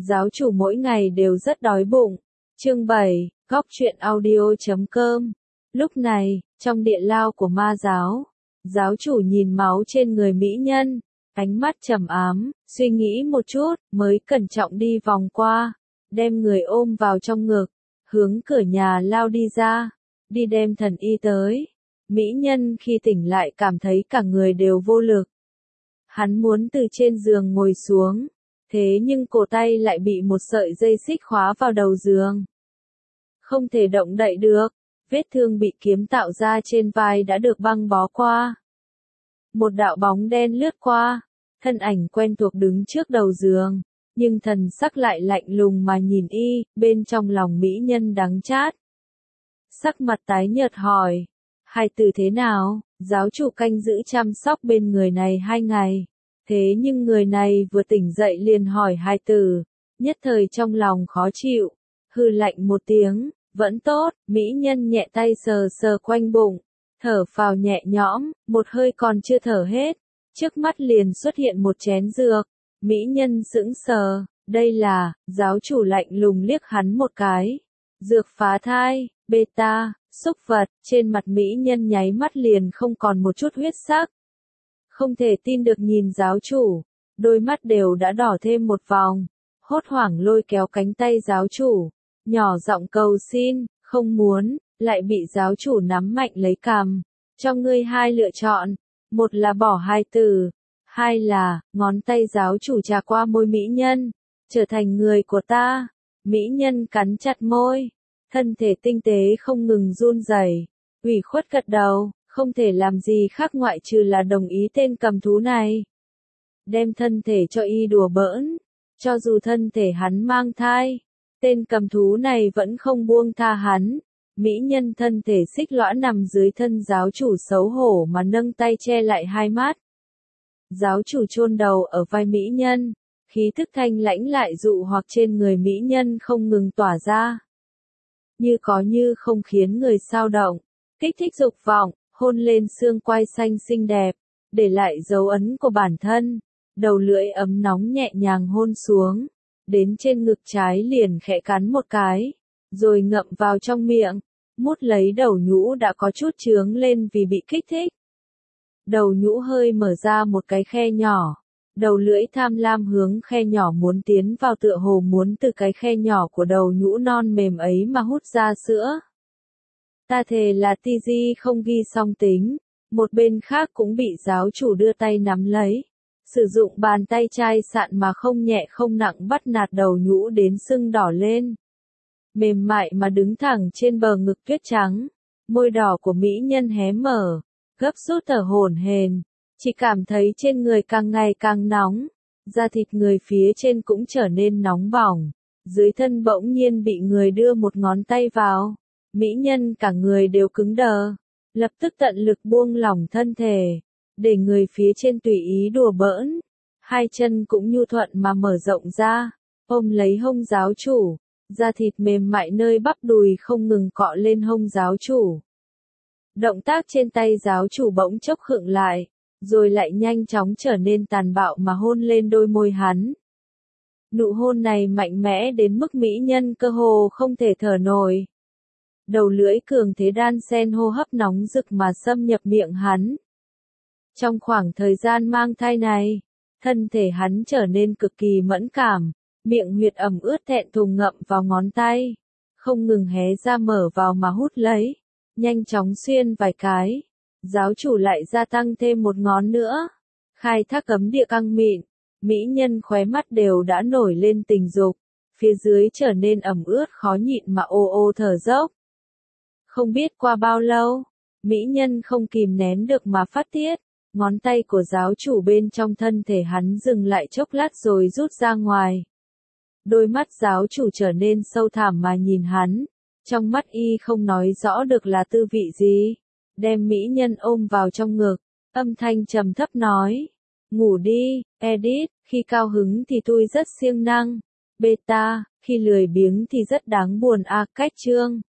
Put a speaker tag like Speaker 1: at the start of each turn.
Speaker 1: giáo chủ mỗi ngày đều rất đói bụng. Chương 7, Góc truyện audio.com. Lúc này, trong địa lao của ma giáo, giáo chủ nhìn máu trên người mỹ nhân, ánh mắt trầm ám, suy nghĩ một chút, mới cẩn trọng đi vòng qua, đem người ôm vào trong ngực, hướng cửa nhà lao đi ra, đi đem thần y tới. Mỹ nhân khi tỉnh lại cảm thấy cả người đều vô lực. Hắn muốn từ trên giường ngồi xuống, thế nhưng cổ tay lại bị một sợi dây xích khóa vào đầu giường. Không thể động đậy được, vết thương bị kiếm tạo ra trên vai đã được băng bó qua. Một đạo bóng đen lướt qua, thân ảnh quen thuộc đứng trước đầu giường, nhưng thần sắc lại lạnh lùng mà nhìn y, bên trong lòng mỹ nhân đắng chát. Sắc mặt tái nhợt hỏi, hai từ thế nào? Giáo chủ canh giữ chăm sóc bên người này 2 ngày. Thế nhưng người này vừa tỉnh dậy liền hỏi hai từ, nhất thời trong lòng khó chịu, hừ lạnh một tiếng, vẫn tốt. Mỹ nhân nhẹ tay sờ sờ quanh bụng, thở phào nhẹ nhõm, một hơi còn chưa thở hết, trước mắt liền xuất hiện một chén dược. Mỹ nhân sững sờ, đây là, giáo chủ lạnh lùng liếc hắn một cái. Dược phá thai, beta, xúc vật. Trên mặt mỹ nhân nháy mắt liền không còn một chút huyết sắc. Không thể tin được nhìn giáo chủ, đôi mắt đều đã đỏ thêm một vòng, hốt hoảng lôi kéo cánh tay giáo chủ, nhỏ giọng cầu xin, không muốn, lại bị giáo chủ nắm mạnh lấy cằm. Cho ngươi 2 lựa chọn, một là bỏ 2 từ, 2 là, ngón tay giáo chủ trà qua môi mỹ nhân, trở thành người của ta. Mỹ nhân cắn chặt môi, thân thể tinh tế không ngừng run rẩy, ủy khuất gật đầu, không thể làm gì khác ngoại trừ là đồng ý tên cầm thú này. Đem thân thể cho y đùa bỡn, cho dù thân thể hắn mang thai, tên cầm thú này vẫn không buông tha hắn. Mỹ nhân thân thể xích lõa nằm dưới thân giáo chủ xấu hổ mà nâng tay che lại 2 mắt. Giáo chủ chôn đầu ở vai mỹ nhân, khí thức thanh lãnh lại dụ hoặc trên người mỹ nhân không ngừng tỏa ra. Như có như không khiến người xao động, kích thích dục vọng, hôn lên xương quai xanh xinh đẹp, để lại dấu ấn của bản thân. Đầu lưỡi ấm nóng nhẹ nhàng hôn xuống, đến trên ngực trái liền khẽ cắn một cái, rồi ngậm vào trong miệng, mút lấy đầu nhũ đã có chút chướng lên vì bị kích thích. Đầu nhũ hơi mở ra một cái khe nhỏ, đầu lưỡi tham lam hướng khe nhỏ muốn tiến vào, tựa hồ muốn từ cái khe nhỏ của đầu nhũ non mềm ấy mà hút ra sữa. Ta thề là Tigi không ghi song tính. Một bên khác cũng bị giáo chủ đưa tay nắm lấy, sử dụng bàn tay chai sạn mà không nhẹ không nặng bắt nạt đầu nhũ đến sưng đỏ lên. Mềm mại mà đứng thẳng trên bờ ngực tuyết trắng, môi đỏ của mỹ nhân hé mở, gấp rút thở hổn hển, chỉ cảm thấy trên người càng ngày càng nóng, da thịt người phía trên cũng trở nên nóng bỏng, dưới thân bỗng nhiên bị người đưa một ngón tay vào. Mỹ nhân cả người đều cứng đờ, lập tức tận lực buông lỏng thân thể, để người phía trên tùy ý đùa bỡn. 2 chân cũng nhu thuận mà mở rộng ra, ôm lấy hông giáo chủ, da thịt mềm mại nơi bắp đùi không ngừng cọ lên hông giáo chủ. Động tác trên tay giáo chủ bỗng chốc khựng lại, rồi lại nhanh chóng trở nên tàn bạo mà hôn lên đôi môi hắn. Nụ hôn này mạnh mẽ đến mức mỹ nhân cơ hồ không thể thở nổi. Đầu lưỡi cường thế đan xen hô hấp nóng rực mà xâm nhập miệng hắn. Trong khoảng thời gian mang thai này, thân thể hắn trở nên cực kỳ mẫn cảm, miệng huyệt ẩm ướt thẹn thùng ngậm vào ngón tay, không ngừng hé ra mở vào mà hút lấy, nhanh chóng xuyên vài cái. Giáo chủ lại gia tăng thêm một ngón nữa, khai thác cấm địa căng mịn, mỹ nhân khóe mắt đều đã nổi lên tình dục, phía dưới trở nên ẩm ướt khó nhịn mà ô ô thở dốc. Không biết qua bao lâu, mỹ nhân không kìm nén được mà phát tiết, ngón tay của giáo chủ bên trong thân thể hắn dừng lại chốc lát rồi rút ra ngoài. Đôi mắt giáo chủ trở nên sâu thẳm mà nhìn hắn, trong mắt y không nói rõ được là tư vị gì, đem mỹ nhân ôm vào trong ngực, âm thanh trầm thấp nói, ngủ đi, Edith, khi cao hứng thì tôi rất siêng năng, beta, khi lười biếng thì rất đáng buồn. Cách chương